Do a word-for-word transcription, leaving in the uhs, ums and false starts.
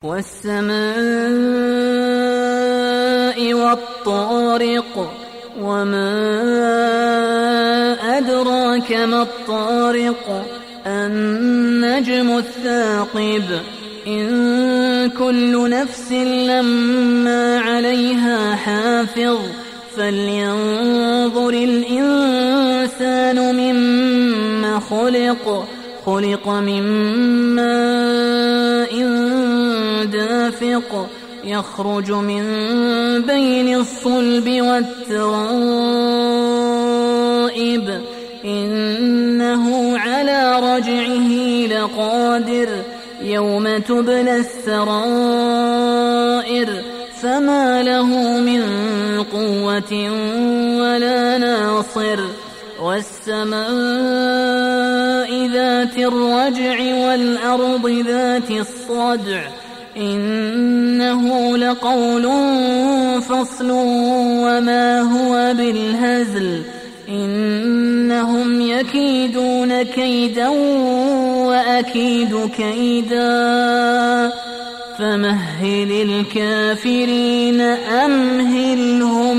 والسماء والطارق وما أدراك ما الطارق النجم الثاقب إن كل نفس لما عليها حافظ فلينظر الإنسان مما خلق خلق من ماء دافق يخرج من بين الصلب والترائب إنه على رجعه لقادر يوم تبلى السرائر فما له من قوة ولا ناصر والسماء ذات الرجع والأرض ذات الصدع إنه لقول فصل وما هو بالهزل إنهم يكيدون كيدا وأكيد كيدا فمهل الكافرين أمهلهم